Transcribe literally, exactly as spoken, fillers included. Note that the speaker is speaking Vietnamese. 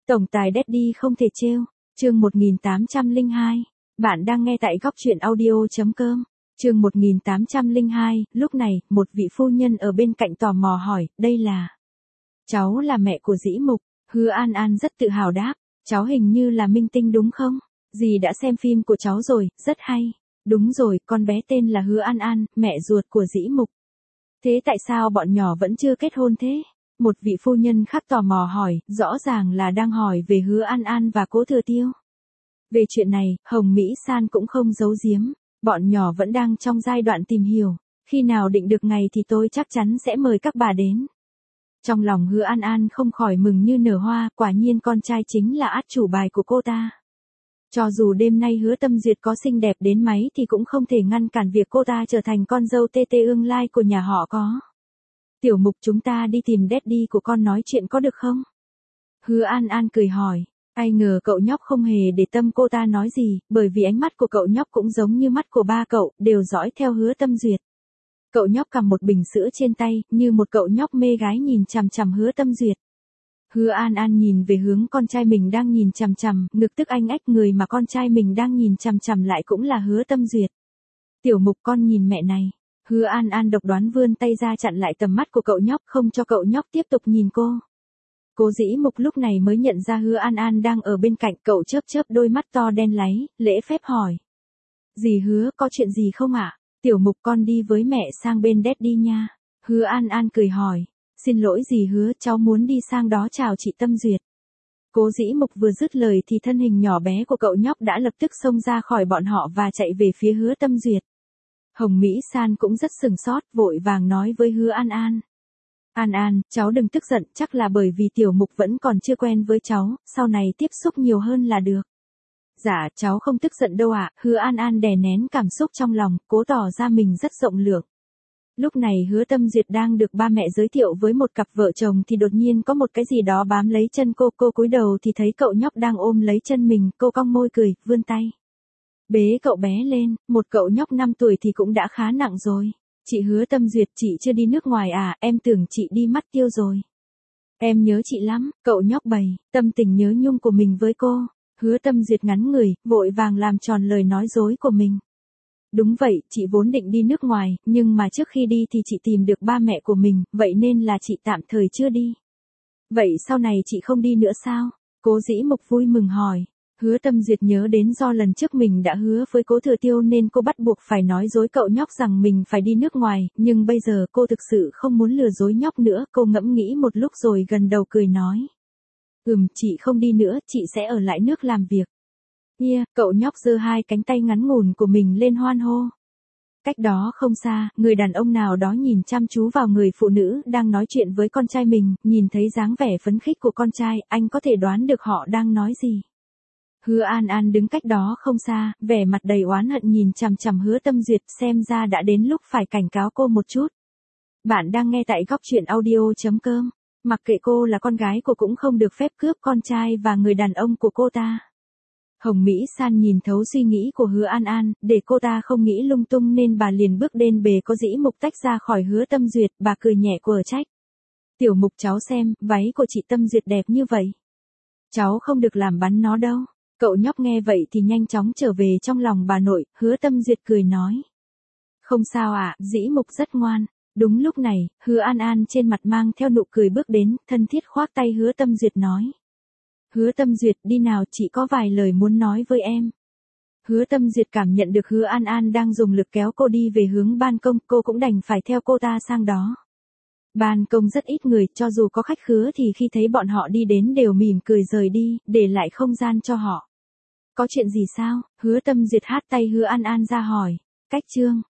Tổng tài Daddy không thể trêu. Chương một nghìn tám trăm lẻ hai. Bạn đang nghe tại góc truyện audio chấm com. Chương một nghìn tám trăm lẻ hai, lúc này, một vị phu nhân ở bên cạnh tò mò hỏi, đây là... Cháu là mẹ của Dĩ Mục. Hứa An An rất tự hào đáp, cháu hình như là minh tinh đúng không? Dì đã xem phim của cháu rồi, rất hay. Đúng rồi, con bé tên là Hứa An An, mẹ ruột của Dĩ Mục. Thế tại sao bọn nhỏ vẫn chưa kết hôn thế? Một vị phu nhân khác tò mò hỏi, rõ ràng là đang hỏi về Hứa An An và Cố Thừa Tiêu. Về chuyện này, Hồng Mỹ San cũng không giấu giếm, bọn nhỏ vẫn đang trong giai đoạn tìm hiểu, khi nào định được ngày thì tôi chắc chắn sẽ mời các bà đến. Trong lòng Hứa An An không khỏi mừng như nở hoa, quả nhiên con trai chính là át chủ bài của cô ta. Cho dù đêm nay Hứa Tâm Duyệt có xinh đẹp đến mấy thì cũng không thể ngăn cản việc cô ta trở thành con dâu tê tê ương lai của nhà họ có. Tiểu Mục, chúng ta đi tìm Daddy của con nói chuyện có được không? Hứa An An cười hỏi, ai ngờ cậu nhóc không hề để tâm cô ta nói gì, bởi vì ánh mắt của cậu nhóc cũng giống như mắt của ba cậu, đều dõi theo Hứa Tâm Duyệt. Cậu nhóc cầm một bình sữa trên tay, như một cậu nhóc mê gái nhìn chằm chằm Hứa Tâm Duyệt. Hứa An An nhìn về hướng con trai mình đang nhìn chằm chằm, ngực tức anh ách, người mà con trai mình đang nhìn chằm chằm lại cũng là Hứa Tâm Duyệt. Tiểu Mục, con nhìn mẹ này. Hứa An An độc đoán vươn tay ra chặn lại tầm mắt của cậu nhóc, không cho cậu nhóc tiếp tục nhìn cô. Cố Dĩ Mục lúc này mới nhận ra Hứa An An đang ở bên cạnh, cậu chớp chớp đôi mắt to đen láy, lễ phép hỏi. Dì Hứa, có chuyện gì không ạ? Tiểu Mục, con đi với mẹ sang bên Daddy nha. Hứa An An cười hỏi. Xin lỗi dì Hứa, cháu muốn đi sang đó chào chị Tâm Duyệt. Cố Dĩ Mục vừa dứt lời thì thân hình nhỏ bé của cậu nhóc đã lập tức xông ra khỏi bọn họ và chạy về phía Hứa Tâm Duyệt. Hồng Mỹ San cũng rất sừng sốt, vội vàng nói với Hứa An An. An An, cháu đừng tức giận, chắc là bởi vì Tiểu Mục vẫn còn chưa quen với cháu, sau này tiếp xúc nhiều hơn là được. Dạ, cháu không tức giận đâu ạ. Hứa An An đè nén cảm xúc trong lòng, cố tỏ ra mình rất rộng lượng. Lúc này Hứa Tâm Duyệt đang được ba mẹ giới thiệu với một cặp vợ chồng thì đột nhiên có một cái gì đó bám lấy chân cô, cô cúi đầu thì thấy cậu nhóc đang ôm lấy chân mình, cô cong môi cười, vươn tay. Bế cậu bé lên, một cậu nhóc năm tuổi thì cũng đã khá nặng rồi. Chị Hứa Tâm Duyệt, chị chưa đi nước ngoài à, em tưởng chị đi mắt tiêu rồi. Em nhớ chị lắm, cậu nhóc bày, tâm tình nhớ nhung của mình với cô. Hứa Tâm Duyệt ngắn người, vội vàng làm tròn lời nói dối của mình. Đúng vậy, chị vốn định đi nước ngoài, nhưng mà trước khi đi thì chị tìm được ba mẹ của mình, vậy nên là chị tạm thời chưa đi. Vậy sau này chị không đi nữa sao? Cố Dĩ Mục vui mừng hỏi. Hứa Tâm Duyệt nhớ đến do lần trước mình đã hứa với Cố Thừa Tiêu nên cô bắt buộc phải nói dối cậu nhóc rằng mình phải đi nước ngoài, nhưng bây giờ cô thực sự không muốn lừa dối nhóc nữa, cô ngẫm nghĩ một lúc rồi gần đầu cười nói. Ừm, chị không đi nữa, chị sẽ ở lại nước làm việc. Yeah, cậu nhóc giơ hai cánh tay ngắn ngủn của mình lên hoan hô. Cách đó không xa, người đàn ông nào đó nhìn chăm chú vào người phụ nữ đang nói chuyện với con trai mình, nhìn thấy dáng vẻ phấn khích của con trai, anh có thể đoán được họ đang nói gì. Hứa An An đứng cách đó không xa, vẻ mặt đầy oán hận nhìn chằm chằm Hứa Tâm Duyệt, xem ra đã đến lúc phải cảnh cáo cô một chút. Bạn đang nghe tại góc truyện audio chấm com. Mặc kệ cô là con gái, cô cũng không được phép cướp con trai và người đàn ông của cô ta. Hồng Mỹ San nhìn thấu suy nghĩ của Hứa An An, để cô ta không nghĩ lung tung nên bà liền bước đến bề Cố Dĩ Mục tách ra khỏi Hứa Tâm Duyệt, bà cười nhẹ quở trách. Tiểu Mục, cháu xem, váy của chị Tâm Duyệt đẹp như vậy. Cháu không được làm bắn nó đâu. Cậu nhóc nghe vậy thì nhanh chóng trở về trong lòng bà nội. Hứa Tâm Duyệt cười nói. Không sao ạ, Dĩ Mục rất ngoan. Đúng lúc này, Hứa An An trên mặt mang theo nụ cười bước đến, thân thiết khoác tay Hứa Tâm Duyệt nói. Hứa Tâm Duyệt, đi nào, chị có vài lời muốn nói với em. Hứa Tâm Duyệt cảm nhận được Hứa An An đang dùng lực kéo cô đi về hướng ban công, cô cũng đành phải theo cô ta sang đó. Ban công rất ít người, cho dù có khách khứa thì khi thấy bọn họ đi đến đều mỉm cười rời đi, để lại không gian cho họ. Có chuyện gì sao? Hứa Tâm Duyệt hát tay Hứa An An ra hỏi. Cách chương.